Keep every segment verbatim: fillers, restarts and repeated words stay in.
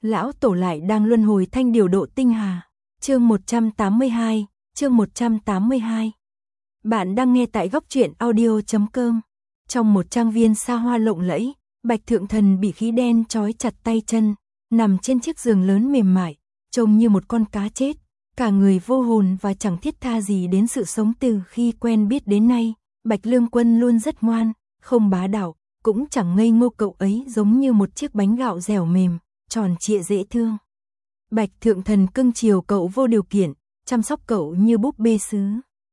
lão tổ lại đang luân hồi thanh điều độ tinh hà. Chương một trăm tám mươi hai, chương một trăm tám mươi hai. Bạn đang nghe tại góc truyện audio chấm com. Trong một trang viên xa hoa lộng lẫy, Bạch Thượng Thần bị khí đen trói chặt tay chân, nằm trên chiếc giường lớn mềm mại, trông như một con cá chết, cả người vô hồn và chẳng thiết tha gì đến sự sống. Từ khi quen biết đến nay, Bạch Lương Quân luôn rất ngoan, không bá đạo, cũng chẳng ngây ngô, cậu ấy giống như một chiếc bánh gạo dẻo mềm, tròn trịa dễ thương. Bạch Thượng Thần cưng chiều cậu vô điều kiện, chăm sóc cậu như búp bê sứ.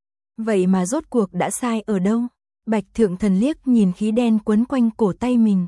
Vậy mà rốt cuộc đã sai ở đâu? Bạch Thượng Thần liếc nhìn khí đen quấn quanh cổ tay mình.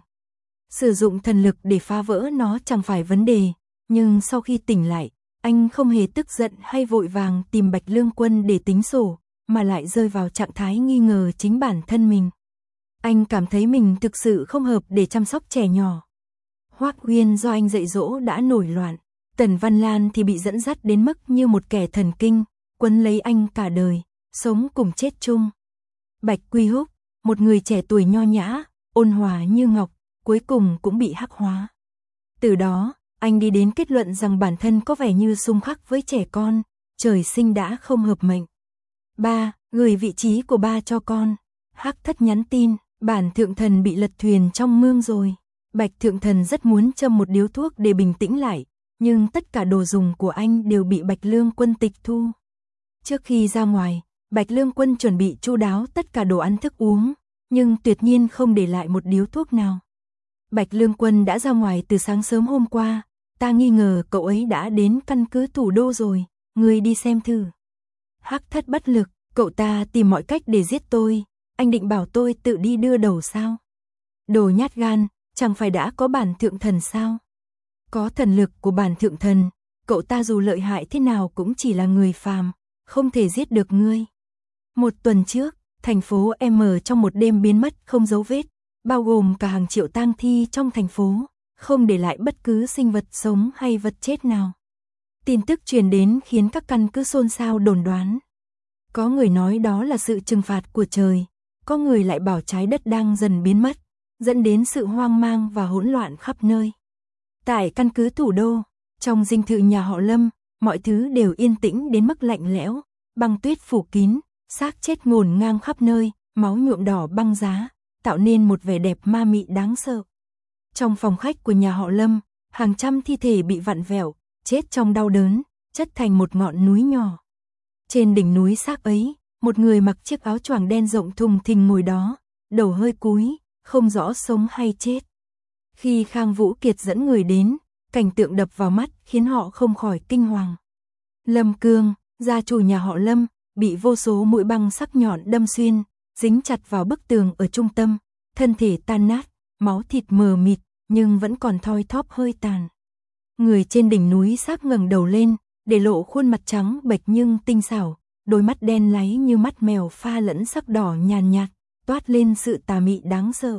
Sử dụng thần lực để phá vỡ nó chẳng phải vấn đề, nhưng sau khi tỉnh lại, anh không hề tức giận hay vội vàng tìm Bạch Lương Quân để tính sổ, mà lại rơi vào trạng thái nghi ngờ chính bản thân mình. Anh cảm thấy mình thực sự không hợp để chăm sóc trẻ nhỏ. Hoắc Uyên do anh dạy dỗ đã nổi loạn, Tần Văn Lan thì bị dẫn dắt đến mức như một kẻ thần kinh, quấn lấy anh cả đời, sống cùng chết chung. Bạch Quy Húc, một người trẻ tuổi nho nhã, ôn hòa như ngọc, cuối cùng cũng bị hắc hóa. Từ đó, anh đi đến kết luận rằng bản thân có vẻ như xung khắc với trẻ con, trời sinh đã không hợp mệnh. Ba, gửi vị trí của ba cho con. Hắc Thất nhắn tin, bản Thượng Thần bị lật thuyền trong mương rồi. Bạch Thượng Thần rất muốn châm một điếu thuốc để bình tĩnh lại, nhưng tất cả đồ dùng của anh đều bị Bạch Lương Quân tịch thu. Trước khi ra ngoài, Bạch Lương Quân chuẩn bị chu đáo tất cả đồ ăn thức uống, nhưng tuyệt nhiên không để lại một điếu thuốc nào. Bạch Lương Quân đã ra ngoài từ sáng sớm hôm qua, ta nghi ngờ cậu ấy đã đến căn cứ thủ đô rồi, ngươi đi xem thử. Hắc Thất bất lực, cậu ta tìm mọi cách để giết tôi, anh định bảo tôi tự đi đưa đầu sao? Đồ nhát gan, chẳng phải đã có bản Thượng Thần sao? Có thần lực của bản Thượng Thần, cậu ta dù lợi hại thế nào cũng chỉ là người phàm, không thể giết được ngươi. Một tuần trước, thành phố M trong một đêm biến mất không dấu vết, bao gồm cả hàng triệu tang thi trong thành phố, không để lại bất cứ sinh vật sống hay vật chết nào. Tin tức truyền đến khiến các căn cứ xôn xao đồn đoán. Có người nói đó là sự trừng phạt của trời, có người lại bảo trái đất đang dần biến mất, dẫn đến sự hoang mang và hỗn loạn khắp nơi. Tại căn cứ thủ đô, trong dinh thự nhà họ Lâm, mọi thứ đều yên tĩnh đến mức lạnh lẽo, băng tuyết phủ kín, xác chết ngổn ngang khắp nơi, máu nhuộm đỏ băng giá, tạo nên một vẻ đẹp ma mị đáng sợ. Trong phòng khách của nhà họ Lâm, hàng trăm thi thể bị vặn vẹo, chết trong đau đớn, chất thành một ngọn núi nhỏ. Trên đỉnh núi xác ấy, một người mặc chiếc áo choàng đen rộng thùng thình ngồi đó, đầu hơi cúi, không rõ sống hay chết. Khi Khang Vũ Kiệt dẫn người đến, cảnh tượng đập vào mắt khiến họ không khỏi kinh hoàng. Lâm Cương, gia chủ nhà họ Lâm, bị vô số mũi băng sắc nhọn đâm xuyên, dính chặt vào bức tường ở trung tâm, thân thể tan nát, máu thịt mờ mịt, nhưng vẫn còn thoi thóp hơi tàn. Người trên đỉnh núi xác ngẩng đầu lên, để lộ khuôn mặt trắng bệch nhưng tinh xảo, đôi mắt đen láy như mắt mèo pha lẫn sắc đỏ nhàn nhạt, toát lên sự tà mị đáng sợ.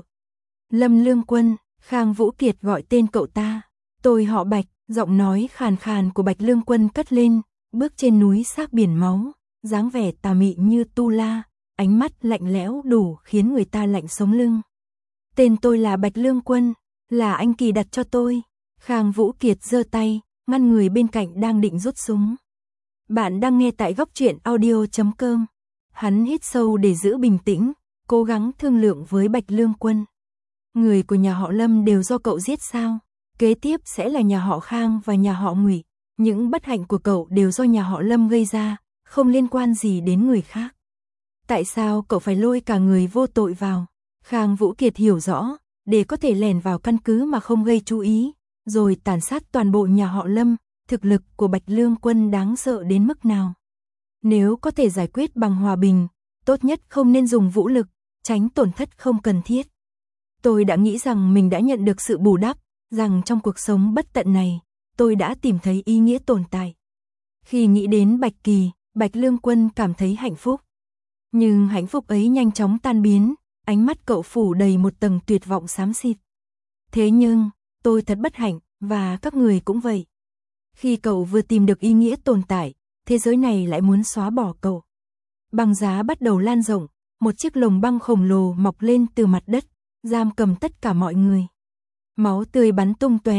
Lâm Lương Quân, Khang Vũ Kiệt gọi tên cậu ta. Tôi họ Bạch, giọng nói khàn khàn của Bạch Lương Quân cất lên, bước trên núi xác biển máu, dáng vẻ tà mị như tu la, ánh mắt lạnh lẽo đủ khiến người ta lạnh sống lưng. Tên tôi là Bạch Lương Quân, là anh Kỳ đặt cho tôi. Khang Vũ Kiệt giơ tay, ngăn người bên cạnh đang định rút súng. Bạn đang nghe tại góc truyện audio chấm com. Hắn hít sâu để giữ bình tĩnh, cố gắng thương lượng với Bạch Lương Quân. Người của nhà họ Lâm đều do cậu giết sao? Kế tiếp sẽ là nhà họ Khang và nhà họ Ngụy. Những bất hạnh của cậu đều do nhà họ Lâm gây ra, không liên quan gì đến người khác. Tại sao cậu phải lôi cả người vô tội vào? Khang Vũ Kiệt hiểu rõ, để có thể lẻn vào căn cứ mà không gây chú ý, rồi tàn sát toàn bộ nhà họ Lâm, thực lực của Bạch Lương Quân đáng sợ đến mức nào. Nếu có thể giải quyết bằng hòa bình, tốt nhất không nên dùng vũ lực, tránh tổn thất không cần thiết. Tôi đã nghĩ rằng mình đã nhận được sự bù đắp, rằng trong cuộc sống bất tận này, tôi đã tìm thấy ý nghĩa tồn tại. Khi nghĩ đến Bạch Kỳ, Bạch Lương Quân cảm thấy hạnh phúc. Nhưng hạnh phúc ấy nhanh chóng tan biến, ánh mắt cậu phủ đầy một tầng tuyệt vọng xám xịt. Thế nhưng, tôi thật bất hạnh, và các người cũng vậy. Khi cậu vừa tìm được ý nghĩa tồn tại, thế giới này lại muốn xóa bỏ cậu. Băng giá bắt đầu lan rộng, một chiếc lồng băng khổng lồ mọc lên từ mặt đất, giam cầm tất cả mọi người. Máu tươi bắn tung tóe,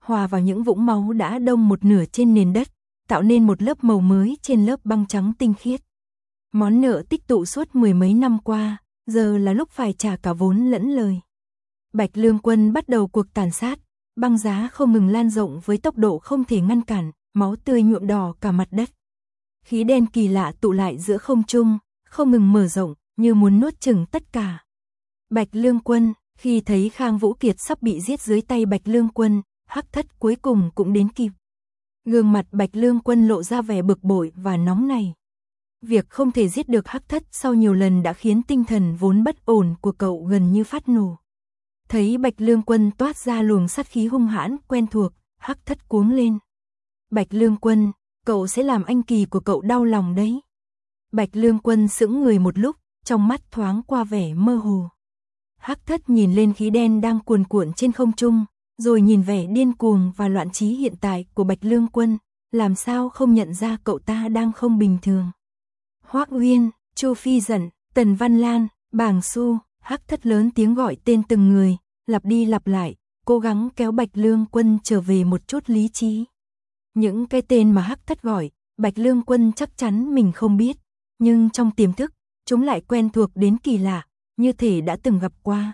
hòa vào những vũng máu đã đông một nửa trên nền đất, tạo nên một lớp màu mới trên lớp băng trắng tinh khiết. Món nợ tích tụ suốt mười mấy năm qua, giờ là lúc phải trả cả vốn lẫn lời. Bạch Lương Quân bắt đầu cuộc tàn sát, băng giá không ngừng lan rộng với tốc độ không thể ngăn cản, máu tươi nhuộm đỏ cả mặt đất. Khí đen kỳ lạ tụ lại giữa không trung, không ngừng mở rộng, như muốn nuốt chửng tất cả. Bạch Lương Quân, khi thấy Khang Vũ Kiệt sắp bị giết dưới tay Bạch Lương Quân, Hắc Thất cuối cùng cũng đến kịp. Gương mặt Bạch Lương Quân lộ ra vẻ bực bội và nóng nảy. Việc không thể giết được Hắc Thất sau nhiều lần đã khiến tinh thần vốn bất ổn của cậu gần như phát nổ. Thấy Bạch Lương Quân toát ra luồng sát khí hung hãn quen thuộc, Hắc Thất cuống lên. Bạch Lương Quân, cậu sẽ làm anh Kỳ của cậu đau lòng đấy. Bạch Lương Quân sững người một lúc, trong mắt thoáng qua vẻ mơ hồ. Hắc Thất nhìn lên khí đen đang cuồn cuộn trên không trung, rồi nhìn vẻ điên cuồng và loạn trí hiện tại của Bạch Lương Quân, làm sao không nhận ra cậu ta đang không bình thường. Hoắc Uyên, Chu Phi Dận, Tần Văn Lan, Bàng Xu, Hắc Thất lớn tiếng gọi tên từng người, lặp đi lặp lại, cố gắng kéo Bạch Lương Quân trở về một chút lý trí. Những cái tên mà Hắc Thất gọi, Bạch Lương Quân chắc chắn mình không biết, nhưng trong tiềm thức, chúng lại quen thuộc đến kỳ lạ, như thể đã từng gặp qua.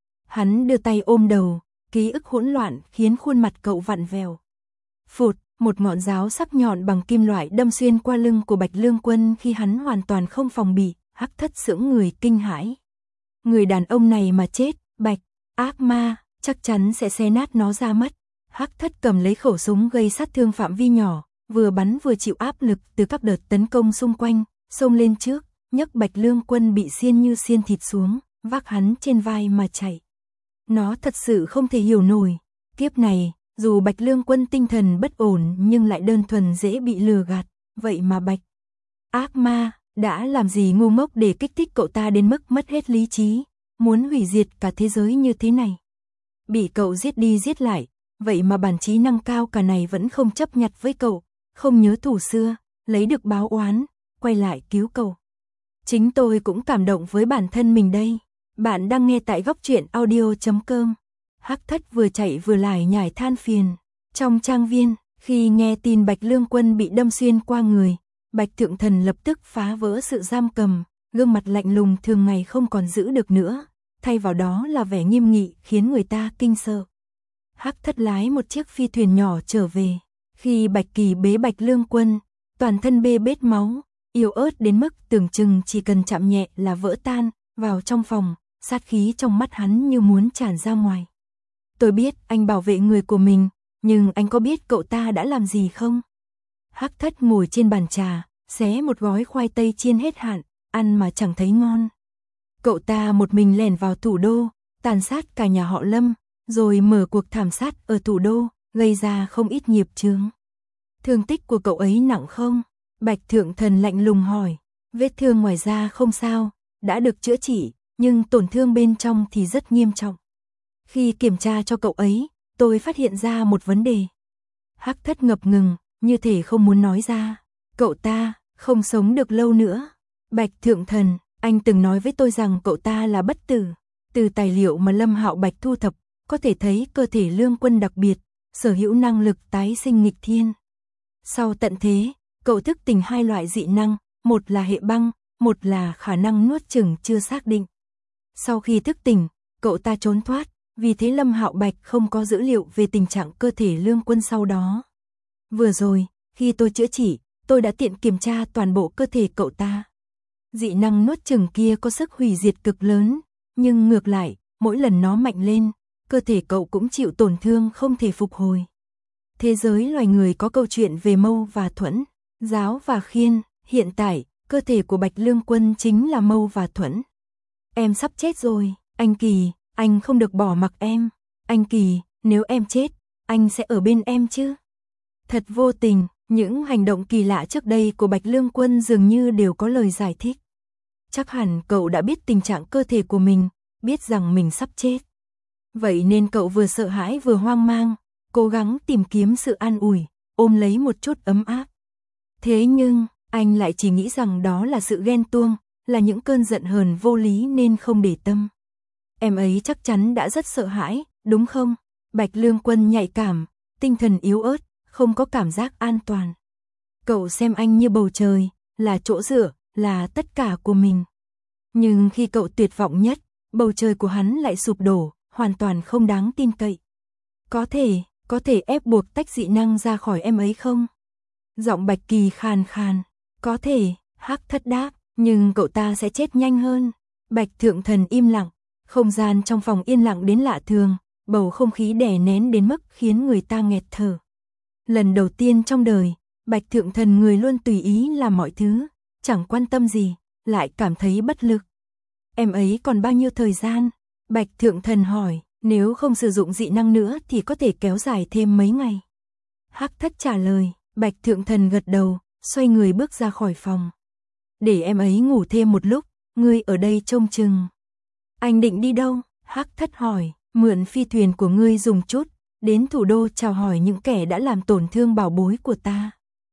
Hắn đưa tay ôm đầu, ký ức hỗn loạn khiến khuôn mặt cậu vặn vẹo. Phụt, một ngọn giáo sắc nhọn bằng kim loại đâm xuyên qua lưng của Bạch Lương Quân khi hắn hoàn toàn không phòng bị, Hắc Thất sững người kinh hãi. Người đàn ông này mà chết, Bạch, ác ma, chắc chắn sẽ xé nát nó ra mất. Hắc Thất cầm lấy khẩu súng gây sát thương phạm vi nhỏ, vừa bắn vừa chịu áp lực từ các đợt tấn công xung quanh, xông lên trước, nhấc Bạch Lương Quân bị xiên như xiên thịt xuống, vác hắn trên vai mà chạy. Nó thật sự không thể hiểu nổi, kiếp này, dù Bạch Lương Quân tinh thần bất ổn nhưng lại đơn thuần dễ bị lừa gạt, vậy mà Bạch ác ma đã làm gì ngu ngốc để kích thích cậu ta đến mức mất hết lý trí, muốn hủy diệt cả thế giới như thế này. Bị cậu giết đi giết lại, vậy mà bản trí năng cao cả này vẫn không chấp nhặt với cậu, không nhớ thù xưa, lấy được báo oán, quay lại cứu cậu. Chính tôi cũng cảm động với bản thân mình đây. Bạn đang nghe tại góc truyện audio chấm com. Hắc Thất vừa chạy vừa lải nhải than phiền. Trong trang viên, khi nghe tin Bạch Lương Quân bị đâm xuyên qua người, Bạch Thượng Thần lập tức phá vỡ sự giam cầm, gương mặt lạnh lùng thường ngày không còn giữ được nữa, thay vào đó là vẻ nghiêm nghị khiến người ta kinh sợ. Hắc Thất lái một chiếc phi thuyền nhỏ trở về, khi Bạch Kỳ bế Bạch Lương Quân, toàn thân bê bết máu, yếu ớt đến mức tưởng chừng chỉ cần chạm nhẹ là vỡ tan, vào trong phòng, sát khí trong mắt hắn như muốn tràn ra ngoài. Tôi biết anh bảo vệ người của mình, nhưng anh có biết cậu ta đã làm gì không? Hắc Thất ngồi trên bàn trà, xé một gói khoai tây chiên hết hạn, ăn mà chẳng thấy ngon. Cậu ta một mình lẻn vào thủ đô, tàn sát cả nhà họ Lâm, rồi mở cuộc thảm sát ở thủ đô, gây ra không ít nghiệp chướng. Thương tích của cậu ấy nặng không? Bạch Thượng Thần lạnh lùng hỏi. Vết thương ngoài da không sao, đã được chữa trị, nhưng tổn thương bên trong thì rất nghiêm trọng. Khi kiểm tra cho cậu ấy, tôi phát hiện ra một vấn đề. Hắc Thất ngập ngừng, như thể không muốn nói ra. Cậu ta không sống được lâu nữa. Bạch Thượng Thần, anh từng nói với tôi rằng cậu ta là bất tử. Từ tài liệu mà Lâm Hạo Bạch thu thập, có thể thấy cơ thể Lương Quân đặc biệt, sở hữu năng lực tái sinh nghịch thiên. Sau tận thế, cậu thức tỉnh hai loại dị năng, một là hệ băng, một là khả năng nuốt chửng chưa xác định. Sau khi thức tỉnh, cậu ta trốn thoát, vì thế Lâm Hạo Bạch không có dữ liệu về tình trạng cơ thể Lương Quân sau đó. Vừa rồi, khi tôi chữa trị, tôi đã tiện kiểm tra toàn bộ cơ thể cậu ta. Dị năng nuốt chửng kia có sức hủy diệt cực lớn, nhưng ngược lại, mỗi lần nó mạnh lên, cơ thể cậu cũng chịu tổn thương không thể phục hồi. Thế giới loài người có câu chuyện về Mâu và Thuẫn, Giáo và Khiên, hiện tại, cơ thể của Bạch Lương Quân chính là Mâu và Thuẫn. Em sắp chết rồi, anh Kỳ, anh không được bỏ mặc em. Anh Kỳ, nếu em chết, anh sẽ ở bên em chứ? Thật vô tình, những hành động kỳ lạ trước đây của Bạch Lương Quân dường như đều có lời giải thích. Chắc hẳn cậu đã biết tình trạng cơ thể của mình, biết rằng mình sắp chết. Vậy nên cậu vừa sợ hãi vừa hoang mang, cố gắng tìm kiếm sự an ủi, ôm lấy một chút ấm áp. Thế nhưng, anh lại chỉ nghĩ rằng đó là sự ghen tuông, là những cơn giận hờn vô lý nên không để tâm. Em ấy chắc chắn đã rất sợ hãi, đúng không? Bạch Lương Quân nhạy cảm, tinh thần yếu ớt, không có cảm giác an toàn. Cậu xem anh như bầu trời, là chỗ dựa, là tất cả của mình. Nhưng khi cậu tuyệt vọng nhất, bầu trời của hắn lại sụp đổ, hoàn toàn không đáng tin cậy. Có thể, có thể ép buộc tách dị năng ra khỏi em ấy không? Giọng Bạch Kỳ khàn khàn. Có thể, Hắc Thất đáp, nhưng cậu ta sẽ chết nhanh hơn. Bạch Thượng Thần im lặng, không gian trong phòng yên lặng đến lạ thường, bầu không khí đè nén đến mức khiến người ta nghẹt thở. Lần đầu tiên trong đời, Bạch Thượng Thần người luôn tùy ý làm mọi thứ, chẳng quan tâm gì, lại cảm thấy bất lực. Em ấy còn bao nhiêu thời gian? Bạch Thượng Thần hỏi, nếu không sử dụng dị năng nữa thì có thể kéo dài thêm mấy ngày. Hắc Thất trả lời, Bạch Thượng Thần gật đầu, xoay người bước ra khỏi phòng. Để em ấy ngủ thêm một lúc, ngươi ở đây trông chừng. Anh định đi đâu? Hắc Thất hỏi, mượn phi thuyền của ngươi dùng chút, đến thủ đô chào hỏi những kẻ đã làm tổn thương bảo bối của ta.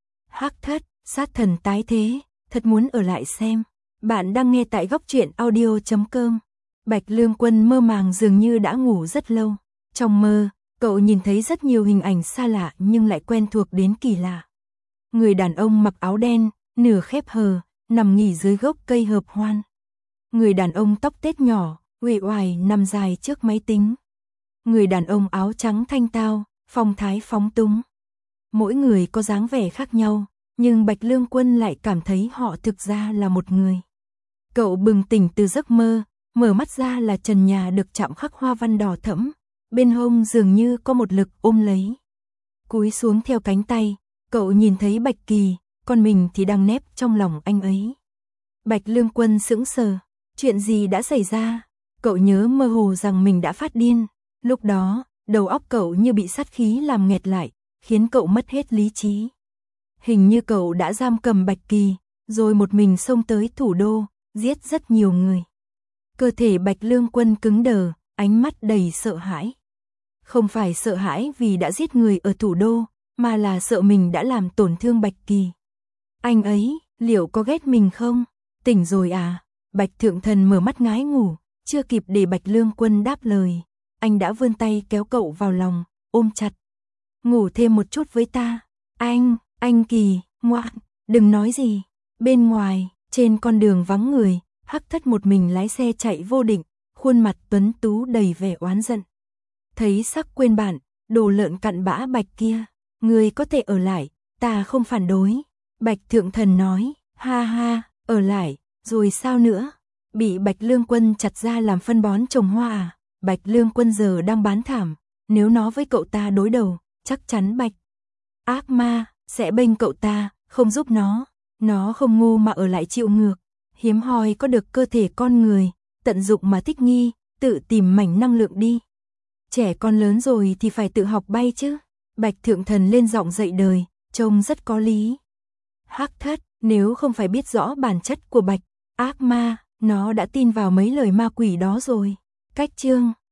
Hắc Thất, sát thần tái thế, thật muốn ở lại xem. Bạn đang nghe tại góc truyện audio chấm com. Bạch Lương Quân mơ màng dường như đã ngủ rất lâu. Trong mơ, cậu nhìn thấy rất nhiều hình ảnh xa lạ nhưng lại quen thuộc đến kỳ lạ. Người đàn ông mặc áo đen, nửa khép hờ, nằm nghỉ dưới gốc cây hợp hoan. Người đàn ông tóc tết nhỏ, uể oải nằm dài trước máy tính. Người đàn ông áo trắng thanh tao, phong thái phóng túng. Mỗi người có dáng vẻ khác nhau, nhưng Bạch Lương Quân lại cảm thấy họ thực ra là một người. Cậu bừng tỉnh từ giấc mơ, mở mắt ra là trần nhà được chạm khắc hoa văn đỏ thẫm, bên hông dường như có một lực ôm lấy. Cúi xuống theo cánh tay, cậu nhìn thấy Bạch Kỳ, còn mình thì đang nép trong lòng anh ấy. Bạch Lương Quân sững sờ, chuyện gì đã xảy ra? Cậu nhớ mơ hồ rằng mình đã phát điên. Lúc đó, đầu óc cậu như bị sát khí làm nghẹt lại, khiến cậu mất hết lý trí. Hình như cậu đã giam cầm Bạch Kỳ, rồi một mình xông tới thủ đô, giết rất nhiều người. Cơ thể Bạch Lương Quân cứng đờ, ánh mắt đầy sợ hãi. Không phải sợ hãi vì đã giết người ở thủ đô, mà là sợ mình đã làm tổn thương Bạch Kỳ. Anh ấy, liệu có ghét mình không? Tỉnh rồi à? Bạch Thượng Thần mở mắt ngái ngủ, chưa kịp để Bạch Lương Quân đáp lời. Anh đã vươn tay kéo cậu vào lòng, ôm chặt. Ngủ thêm một chút với ta. Anh, anh Kỳ, ngoan, đừng nói gì. Bên ngoài, trên con đường vắng người, Hắc Thất một mình lái xe chạy vô định, khuôn mặt tuấn tú đầy vẻ oán giận. Thấy sắc quên bạn, đồ lợn cặn bã Bạch kia, người có thể ở lại, ta không phản đối. Bạch Thượng Thần nói, ha ha, ở lại, rồi sao nữa? Bị Bạch Lương Quân chặt ra làm phân bón trồng hoa à? Bạch Lương Quân giờ đang bán thảm, nếu nó với cậu ta đối đầu, chắc chắn Bạch Ác Ma sẽ bênh cậu ta, không giúp nó. Nó không ngu mà ở lại chịu ngược. Hiếm hoi có được cơ thể con người, tận dụng mà thích nghi, tự tìm mảnh năng lượng đi. Trẻ con lớn rồi thì phải tự học bay chứ. Bạch Thượng Thần lên giọng dạy đời, trông rất có lý. Hắc Thất, nếu không phải biết rõ bản chất của Bạch Ác Ma, nó đã tin vào mấy lời ma quỷ đó rồi. Cách chương